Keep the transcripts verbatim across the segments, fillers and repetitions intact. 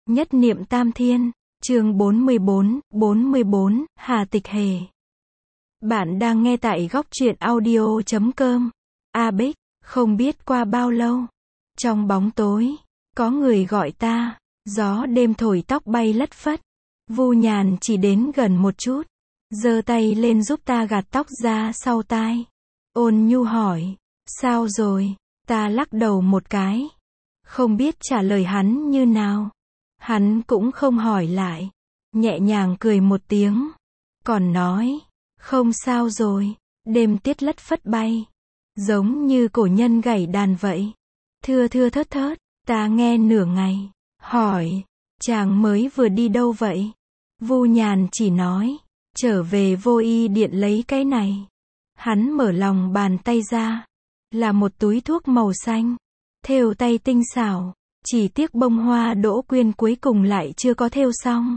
Nhất niệm tam thiên, chương bốn mươi bốn, bốn mươi bốn, Hà Tịch Hề. Bạn đang nghe tại góc truyện audio chấm com. A Bích, không biết qua bao lâu, trong bóng tối, có người gọi ta, gió đêm thổi tóc bay lất phất. Vu Nhàn chỉ đến gần một chút, giơ tay lên giúp ta gạt tóc ra sau tai. Ôn nhu hỏi, sao rồi? Ta lắc đầu một cái, không biết trả lời hắn như nào. Hắn cũng không hỏi lại, nhẹ nhàng cười một tiếng, còn nói, không sao rồi, đêm tiết lất phất bay, giống như cổ nhân gảy đàn vậy. Thưa thưa thớt thớt, ta nghe nửa ngày, hỏi, chàng mới vừa đi đâu vậy? Vu Nhàn chỉ nói, trở về Vô Y Điện lấy cái này. Hắn mở lòng bàn tay ra, là một túi thuốc màu xanh, thêu tay tinh xảo. Chỉ tiếc bông hoa Đỗ Quyên cuối cùng lại chưa có thêu xong.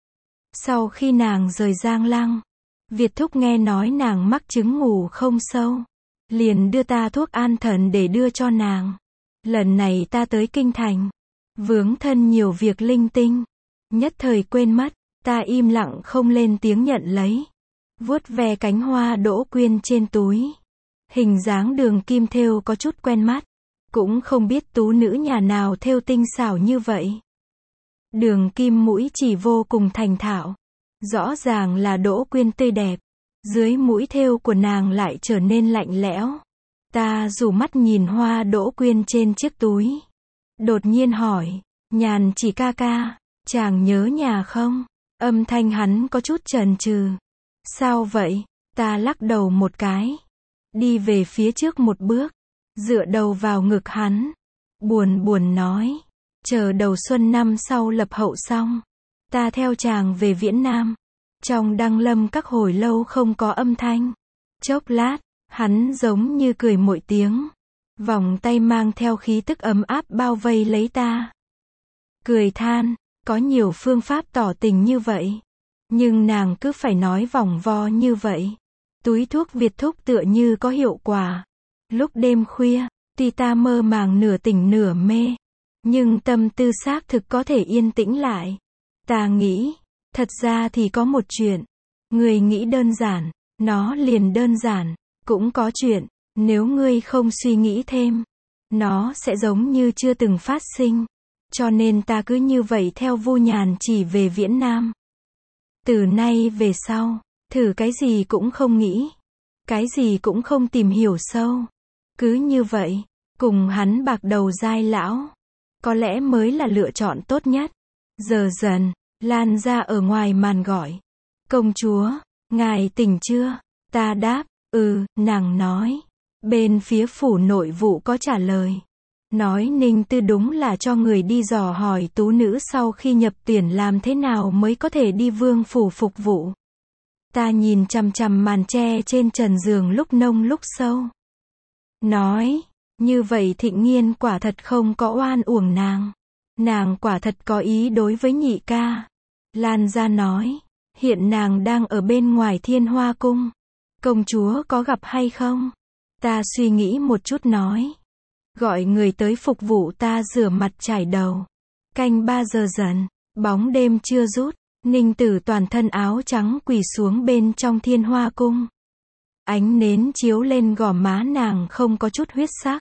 Sau khi nàng rời Giang Lăng, Việt Thúc nghe nói nàng mắc chứng ngủ không sâu, liền đưa ta thuốc an thần để đưa cho nàng. Lần này ta tới kinh thành, vướng thân nhiều việc linh tinh, nhất thời quên mất, ta im lặng không lên tiếng nhận lấy. Vuốt ve cánh hoa Đỗ Quyên trên túi, hình dáng đường kim thêu có chút quen mắt. Cũng không biết tú nữ nhà nào thêu tinh xảo như vậy. Đường kim mũi chỉ vô cùng thành thạo. Rõ ràng là Đỗ Quyên tươi đẹp. Dưới mũi thêu của nàng lại trở nên lạnh lẽo. Ta rủ mắt nhìn hoa Đỗ Quyên trên chiếc túi. Đột nhiên hỏi, Nhàn chỉ ca ca, chàng nhớ nhà không? Âm thanh hắn có chút chần chừ. Sao vậy? Ta lắc đầu một cái. Đi về phía trước một bước. Dựa đầu vào ngực hắn, buồn buồn nói, chờ đầu xuân năm sau lập hậu xong, ta theo chàng về Viễn Nam. Trong Đăng Lâm các hồi lâu không có âm thanh. Chốc lát, hắn giống như cười mỗi tiếng, vòng tay mang theo khí tức ấm áp bao vây lấy ta. Cười than, có nhiều phương pháp tỏ tình như vậy, nhưng nàng cứ phải nói vòng vo như vậy. Túi thuốc Việt Thúc tựa như có hiệu quả. Lúc đêm khuya, tuy ta mơ màng nửa tỉnh nửa mê, nhưng tâm tư xác thực có thể yên tĩnh lại. Ta nghĩ, thật ra thì có một chuyện, người nghĩ đơn giản, nó liền đơn giản, cũng có chuyện, nếu ngươi không suy nghĩ thêm, nó sẽ giống như chưa từng phát sinh. Cho nên ta cứ như vậy theo Vu Nhàn chỉ về Viễn Nam. Từ nay về sau, thử cái gì cũng không nghĩ, cái gì cũng không tìm hiểu sâu. Cứ như vậy, cùng hắn bạc đầu dai lão, có lẽ mới là lựa chọn tốt nhất. Giờ dần, Lan ra ở ngoài màn gọi, công chúa, ngài tỉnh chưa? Ta đáp, ừ, nàng nói. Bên phía phủ nội vụ có trả lời, nói Ninh Tư đúng là cho người đi dò hỏi tú nữ sau khi nhập tuyển làm thế nào mới có thể đi vương phủ phục vụ. Ta nhìn chằm chằm màn tre trên trần giường lúc nông lúc sâu. Nói, như vậy Thịnh Nghiên quả thật không có oan uổng nàng. Nàng quả thật có ý đối với nhị ca. Lan ra nói, hiện nàng đang ở bên ngoài Thiên Hoa Cung. Công chúa có gặp hay không? Ta suy nghĩ một chút nói. Gọi người tới phục vụ ta rửa mặt chải đầu. Canh ba giờ dần, bóng đêm chưa rút, Ninh Tử toàn thân áo trắng quỳ xuống bên trong Thiên Hoa Cung. Ánh nến chiếu lên gò má nàng không có chút huyết sắc.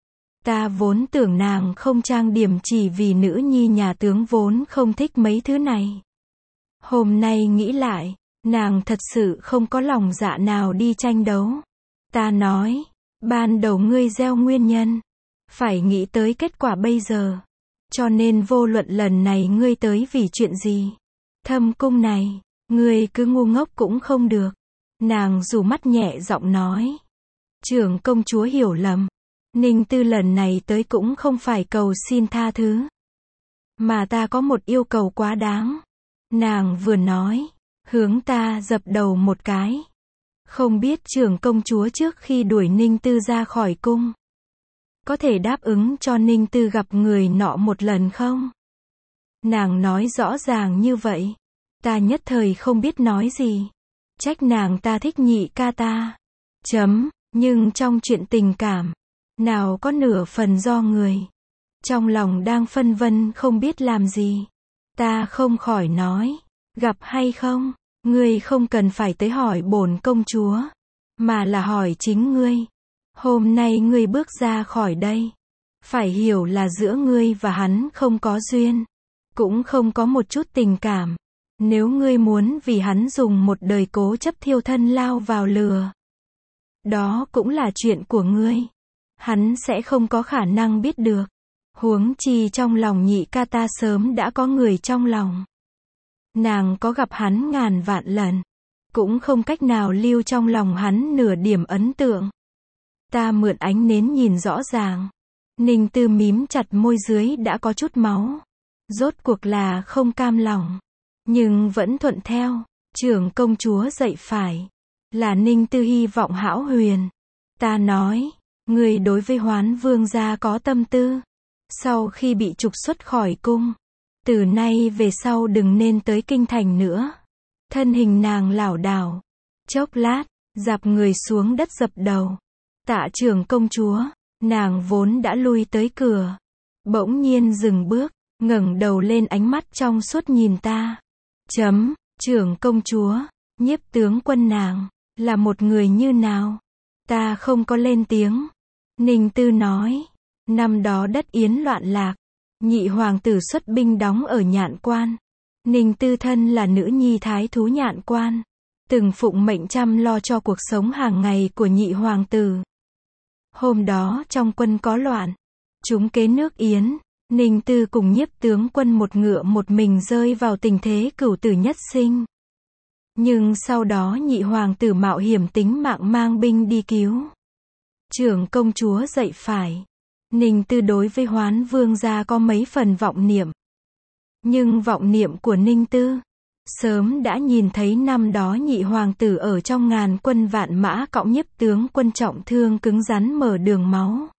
Ta vốn tưởng nàng không trang điểm chỉ vì nữ nhi nhà tướng vốn không thích mấy thứ này. Hôm nay nghĩ lại, nàng thật sự không có lòng dạ nào đi tranh đấu. Ta nói, ban đầu ngươi gieo nguyên nhân, phải nghĩ tới kết quả bây giờ. Cho nên vô luận lần này ngươi tới vì chuyện gì, Thâm Cung này, ngươi cứ ngu ngốc cũng không được. Nàng rủ mắt nhẹ giọng nói, trưởng công chúa hiểu lầm, Ninh Tư lần này tới cũng không phải cầu xin tha thứ, mà ta có một yêu cầu quá đáng. Nàng vừa nói, hướng ta dập đầu một cái. Không biết trưởng công chúa trước khi đuổi Ninh Tư ra khỏi cung, có thể đáp ứng cho Ninh Tư gặp người nọ một lần không? Nàng nói rõ ràng như vậy, ta nhất thời không biết nói gì. Trách nàng ta thích nhị ca ta. Chấm, nhưng trong chuyện tình cảm, nào có nửa phần do người. Trong lòng đang phân vân không biết làm gì. Ta không khỏi nói, gặp hay không, ngươi không cần phải tới hỏi bổn công chúa, mà là hỏi chính ngươi. Hôm nay ngươi bước ra khỏi đây, phải hiểu là giữa ngươi và hắn không có duyên, cũng không có một chút tình cảm. Nếu ngươi muốn vì hắn dùng một đời cố chấp thiêu thân lao vào lửa, đó cũng là chuyện của ngươi. Hắn sẽ không có khả năng biết được. Huống chi trong lòng nhị ca ta sớm đã có người trong lòng. Nàng có gặp hắn ngàn vạn lần, cũng không cách nào lưu trong lòng hắn nửa điểm ấn tượng. Ta mượn ánh nến nhìn rõ ràng. Ninh Tư mím chặt môi dưới đã có chút máu. Rốt cuộc là không cam lòng, nhưng vẫn thuận theo. Trưởng công chúa dạy phải, là Ninh Tư hy vọng hão huyền. Ta nói, người đối với Hoán vương gia có tâm tư. Sau khi bị trục xuất khỏi cung, từ nay về sau đừng nên tới kinh thành nữa. Thân hình nàng lảo đảo, chốc lát, dạp người xuống đất dập đầu. Tạ trưởng công chúa, nàng vốn đã lui tới cửa, bỗng nhiên dừng bước, ngẩng đầu lên, ánh mắt trong suốt nhìn ta. Chấm, trưởng công chúa, nhiếp tướng quân nàng, là một người như nào? Ta không có lên tiếng. Ninh Tư nói, năm đó đất Yến loạn lạc, nhị hoàng tử xuất binh đóng ở Nhạn Quan. Ninh Tư thân là nữ nhi thái thú Nhạn Quan, từng phụng mệnh chăm lo cho cuộc sống hàng ngày của nhị hoàng tử. Hôm đó trong quân có loạn, trúng kế nước Yến, Ninh Tư cùng nhiếp tướng quân một ngựa một mình rơi vào tình thế cửu tử nhất sinh. Nhưng sau đó nhị hoàng tử mạo hiểm tính mạng mang binh đi cứu. Trưởng công chúa dạy phải, Ninh Tư đối với Hoán vương gia có mấy phần vọng niệm. Nhưng vọng niệm của Ninh Tư, sớm đã nhìn thấy năm đó nhị hoàng tử ở trong ngàn quân vạn mã cõng nhiếp tướng quân trọng thương cứng rắn mở đường máu.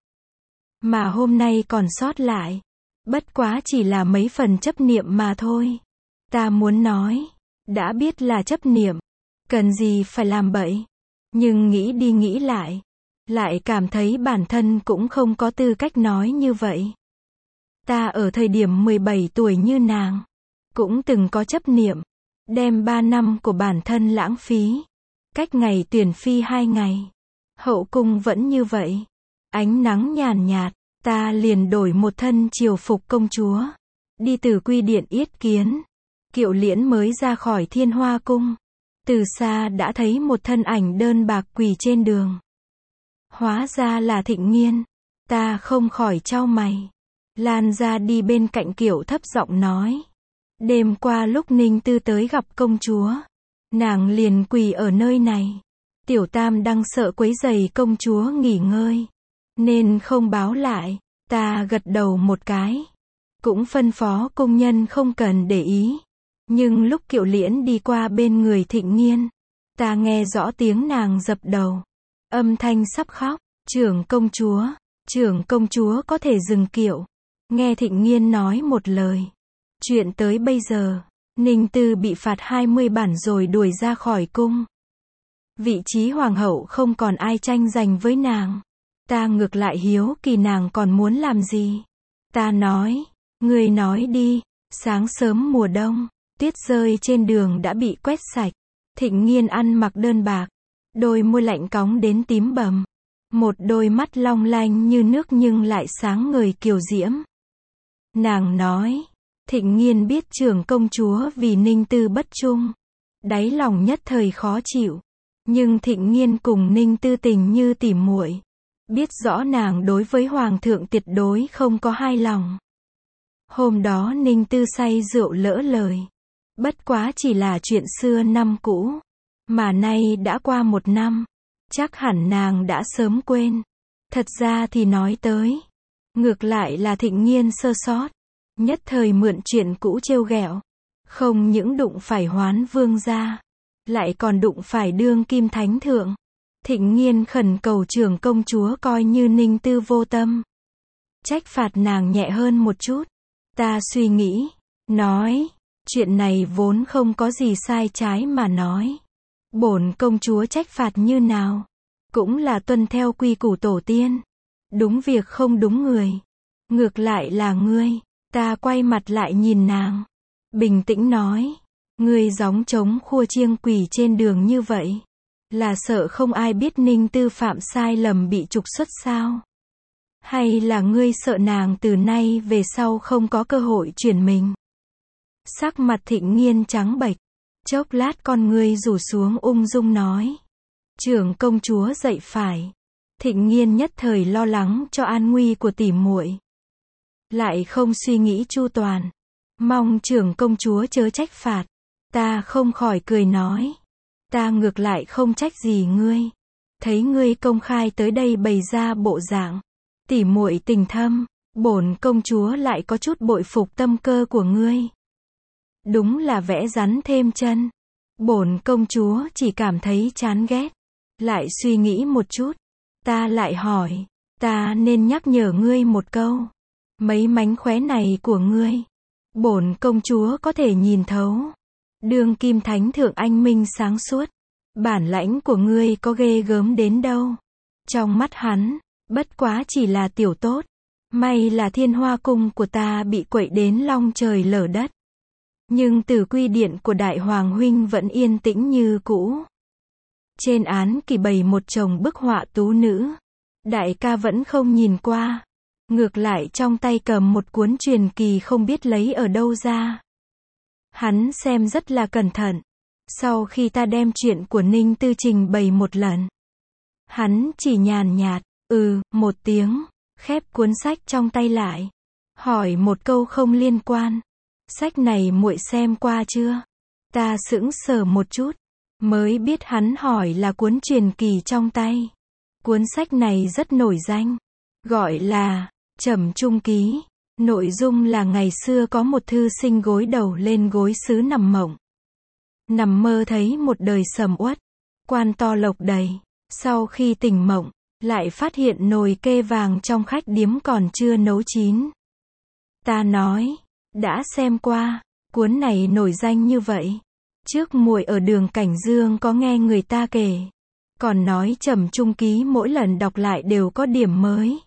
Mà hôm nay còn sót lại, bất quá chỉ là mấy phần chấp niệm mà thôi. Ta muốn nói, đã biết là chấp niệm, cần gì phải làm bậy. Nhưng nghĩ đi nghĩ lại, lại cảm thấy bản thân cũng không có tư cách nói như vậy. Ta ở thời điểm mười bảy tuổi như nàng, cũng từng có chấp niệm, đem ba năm của bản thân lãng phí. Cách ngày tuyển phi hai ngày, hậu cung vẫn như vậy. Ánh nắng nhàn nhạt, ta liền đổi một thân triều phục công chúa, đi từ Quy Điện yết kiến. Kiệu liễn mới ra khỏi Thiên Hoa cung, từ xa đã thấy một thân ảnh đơn bạc quỳ trên đường. Hóa ra là Thịnh Nghiên. Ta không khỏi chau mày. Lan ra đi bên cạnh kiệu thấp giọng nói, đêm qua lúc Ninh Tư tới gặp công chúa, nàng liền quỳ ở nơi này. Tiểu Tam đang sợ quấy rầy công chúa nghỉ ngơi, nên không báo lại. Ta gật đầu một cái, cũng phân phó công nhân không cần để ý. Nhưng lúc kiệu liễn đi qua bên người Thịnh Nghiên, ta nghe rõ tiếng nàng dập đầu, âm thanh sắp khóc. Trưởng công chúa, trưởng công chúa có thể dừng kiệu. Nghe Thịnh Nghiên nói một lời. Chuyện tới bây giờ, Ninh Tư bị phạt hai mươi bản rồi đuổi ra khỏi cung. Vị trí hoàng hậu không còn ai tranh giành với nàng. Ta ngược lại hiếu kỳ nàng còn muốn làm gì. Ta nói, người nói đi. Sáng sớm mùa đông, tuyết rơi trên đường đã bị quét sạch. Thịnh Nghiên ăn mặc đơn bạc, đôi môi lạnh cóng đến tím bầm, một đôi mắt long lanh như nước nhưng lại sáng ngời kiều diễm. Nàng nói, Thịnh Nghiên biết trưởng công chúa vì Ninh Tư bất trung, đáy lòng nhất thời khó chịu. Nhưng Thịnh Nghiên cùng Ninh Tư tình như tỉ muội, biết rõ nàng đối với hoàng thượng tuyệt đối không có hai lòng. Hôm đó Ninh Tư say rượu lỡ lời, bất quá chỉ là chuyện xưa năm cũ, mà nay đã qua một năm, chắc hẳn nàng đã sớm quên. Thật ra thì nói tới, ngược lại là Thịnh Nghiên sơ sót, nhất thời mượn chuyện cũ trêu ghẹo, không những đụng phải Hoán vương gia, lại còn đụng phải đương kim thánh thượng. Thịnh Nghiên khẩn cầu trưởng công chúa coi như Ninh Tư vô tâm, trách phạt nàng nhẹ hơn một chút. Ta suy nghĩ, nói, chuyện này vốn không có gì sai trái mà nói. Bổn công chúa trách phạt như nào, cũng là tuân theo quy củ tổ tiên. Đúng việc không đúng người. Ngược lại là ngươi. Ta quay mặt lại nhìn nàng. bình tĩnh nói. Ngươi gióng trống khua chiêng quỳ trên đường như vậy. Là sợ không ai biết Ninh Tư phạm sai lầm bị trục xuất sao? Hay là ngươi sợ nàng từ nay về sau không có cơ hội chuyển mình? Sắc mặt Thịnh Nghiên trắng bệch. Chốc lát con ngươi rủ xuống ung dung nói. Trưởng công chúa dạy phải. Thịnh Nghiên nhất thời lo lắng cho an nguy của tỷ muội, lại không suy nghĩ chu toàn. Mong trưởng công chúa chớ trách phạt. Ta không khỏi cười nói. Ta ngược lại không trách gì ngươi. Thấy ngươi công khai tới đây bày ra bộ dạng tỷ muội tình thâm, bổn công chúa lại có chút bội phục tâm cơ của ngươi. Đúng là vẽ rắn thêm chân. Bổn công chúa chỉ cảm thấy chán ghét. Lại suy nghĩ một chút. Ta lại hỏi. Ta nên nhắc nhở ngươi một câu. Mấy mánh khóe này của ngươi, bổn công chúa có thể nhìn thấu. Đương kim thánh thượng anh minh sáng suốt. Bản lãnh của ngươi có ghê gớm đến đâu. Trong mắt hắn, bất quá chỉ là tiểu tốt. May là thiên hoa cung của ta bị quậy đến long trời lở đất. Nhưng từ quy điện của đại hoàng huynh vẫn yên tĩnh như cũ. Trên án kỳ bày một chồng bức họa tú nữ. Đại ca vẫn không nhìn qua. Ngược lại trong tay cầm một cuốn truyền kỳ không biết lấy ở đâu ra. Hắn xem rất là cẩn thận. Sau khi ta đem chuyện của Ninh Tư trình bày một lần, hắn chỉ nhàn nhạt, ừ, một tiếng, khép cuốn sách trong tay lại. Hỏi một câu không liên quan. Sách này muội xem qua chưa? Ta sững sờ một chút. Mới biết hắn hỏi là cuốn truyền kỳ trong tay. Cuốn sách này rất nổi danh. Gọi là Trầm Trung Ký. Nội dung là ngày xưa có một thư sinh gối đầu lên gối sứ nằm mộng. Nằm mơ thấy một đời sầm uất, quan to lộc đầy. Sau khi tỉnh mộng, lại phát hiện nồi kê vàng trong khách điếm còn chưa nấu chín. Ta nói, đã xem qua, cuốn này nổi danh như vậy. Trước muội ở đường Cảnh Dương có nghe người ta kể. Còn nói Trầm Trung Ký mỗi lần đọc lại đều có điểm mới.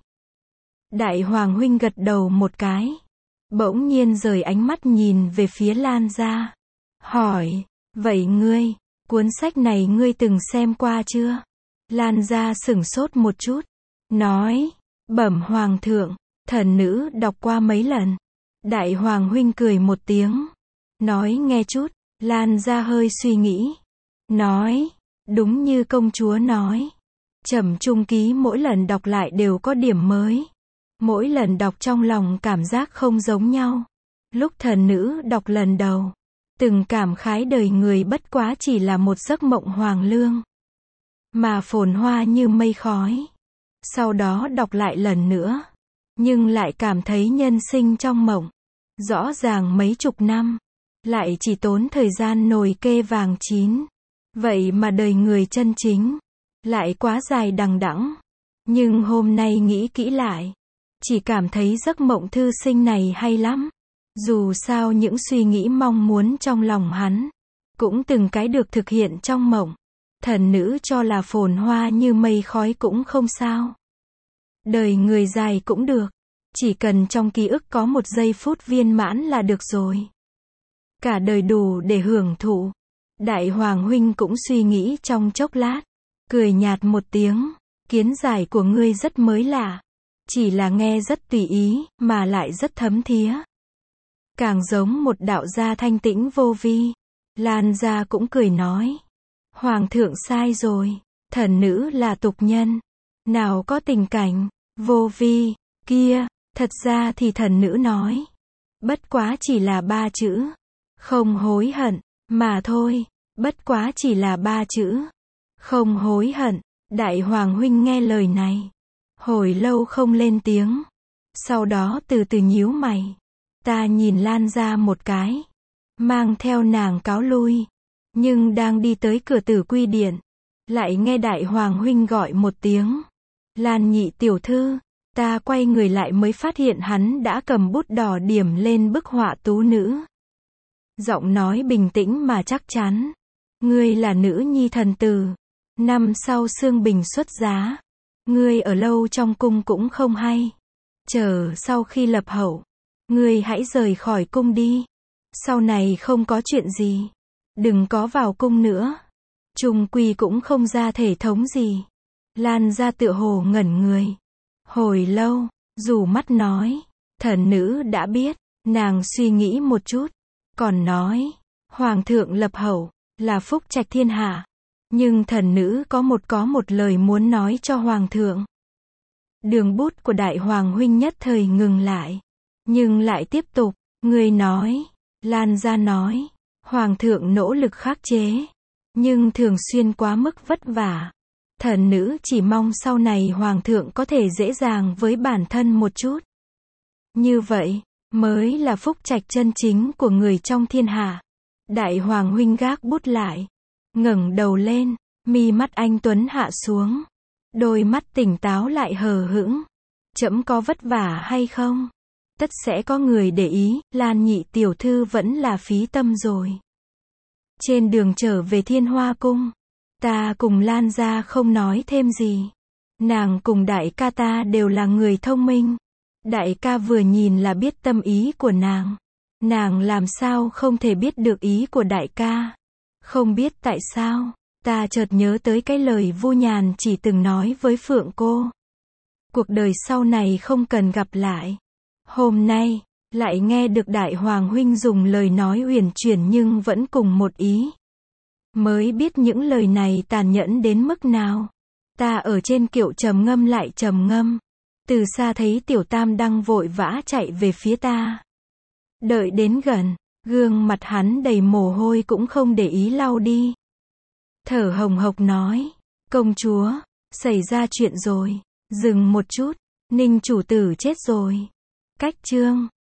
Đại hoàng huynh gật đầu một cái. Bỗng nhiên rời ánh mắt nhìn về phía Lan gia. Hỏi, vậy ngươi, cuốn sách này ngươi từng xem qua chưa? Lan gia sửng sốt một chút. Nói, bẩm hoàng thượng, thần nữ đọc qua mấy lần. Đại hoàng huynh cười một tiếng. Nói nghe chút. Lan gia hơi suy nghĩ. Nói, đúng như công chúa nói. Trầm Trung Ký mỗi lần đọc lại đều có điểm mới. Mỗi lần đọc trong lòng cảm giác không giống nhau. Lúc thần nữ đọc lần đầu, từng cảm khái đời người bất quá chỉ là một giấc mộng hoàng lương, mà phồn hoa như mây khói. Sau đó đọc lại lần nữa, nhưng lại cảm thấy nhân sinh trong mộng. Rõ ràng mấy chục năm, lại chỉ tốn thời gian nồi kê vàng chín. Vậy mà đời người chân chính, lại quá dài đằng đẵng. Nhưng hôm nay nghĩ kỹ lại, chỉ cảm thấy giấc mộng thư sinh này hay lắm. Dù sao những suy nghĩ mong muốn trong lòng hắn, cũng từng cái được thực hiện trong mộng. Thần nữ cho là phồn hoa như mây khói cũng không sao. Đời người dài cũng được. Chỉ cần trong ký ức có một giây phút viên mãn là được rồi. Cả đời đủ để hưởng thụ. Đại hoàng huynh cũng suy nghĩ trong chốc lát. Cười nhạt một tiếng. Kiến giải của ngươi rất mới lạ. Chỉ là nghe rất tùy ý, mà lại rất thấm thía. Càng giống một đạo gia thanh tĩnh vô vi. Lan gia cũng cười nói. Hoàng thượng sai rồi. Thần nữ là tục nhân. Nào có tình cảnh, vô vi, kia. Thật ra thì thần nữ nói. Bất quá chỉ là ba chữ. Không hối hận, mà thôi. Bất quá chỉ là ba chữ. Không hối hận. Đại hoàng huynh nghe lời này. Hồi lâu không lên tiếng. Sau đó từ từ nhíu mày. Ta nhìn Lan ra một cái. Mang theo nàng cáo lui. Nhưng đang đi tới cửa Tử Quy điện. Lại nghe đại hoàng huynh gọi một tiếng. Lan nhị tiểu thư. Ta quay người lại mới phát hiện hắn đã cầm bút đỏ điểm lên bức họa tú nữ. Giọng nói bình tĩnh mà chắc chắn. Ngươi là nữ nhi thần tử. Năm sau Sương Bình xuất giá. Ngươi ở lâu trong cung cũng không hay. Chờ sau khi lập hậu. Ngươi hãy rời khỏi cung đi. Sau này không có chuyện gì. Đừng có vào cung nữa. Chung quy cũng không ra thể thống gì. Lan gia tựa hồ ngẩn người. Hồi lâu, rủ mắt nói. Thần nữ đã biết. Nàng suy nghĩ một chút. Còn nói. Hoàng thượng lập hậu. Là phúc trạch thiên hạ. Nhưng thần nữ có một có một lời muốn nói cho hoàng thượng. Đường bút của đại hoàng huynh nhất thời ngừng lại. Nhưng lại tiếp tục. Người nói. Lan gia nói. Hoàng thượng nỗ lực khắc chế. Nhưng thường xuyên quá mức vất vả. Thần nữ chỉ mong sau này hoàng thượng có thể dễ dàng với bản thân một chút. Như vậy, mới là phúc trạch chân chính của người trong thiên hạ. Đại hoàng huynh gác bút lại. Ngẩng đầu lên, mi mắt anh tuấn hạ xuống. Đôi mắt tỉnh táo lại hờ hững. Trẫm có vất vả hay không? Tất sẽ có người để ý, Lan nhị tiểu thư vẫn là phí tâm rồi. Trên đường trở về Thiên Hoa Cung, ta cùng Lan gia không nói thêm gì. Nàng cùng đại ca ta đều là người thông minh. Đại ca vừa nhìn là biết tâm ý của nàng. Nàng làm sao không thể biết được ý của đại ca. Không biết tại sao, ta chợt nhớ tới cái lời Vu Nhàn chỉ từng nói với Phượng cô. Cuộc đời sau này không cần gặp lại. Hôm nay, lại nghe được đại hoàng huynh dùng lời nói uyển chuyển nhưng vẫn cùng một ý. Mới biết những lời này tàn nhẫn đến mức nào. Ta ở trên kiệu trầm ngâm lại trầm ngâm. Từ xa thấy tiểu tam đang vội vã chạy về phía ta. Đợi đến gần, gương mặt hắn đầy mồ hôi cũng không để ý lau đi. Thở hồng hộc nói, công chúa, xảy ra chuyện rồi. Dừng một chút, Ninh chủ tử chết rồi. Cách chương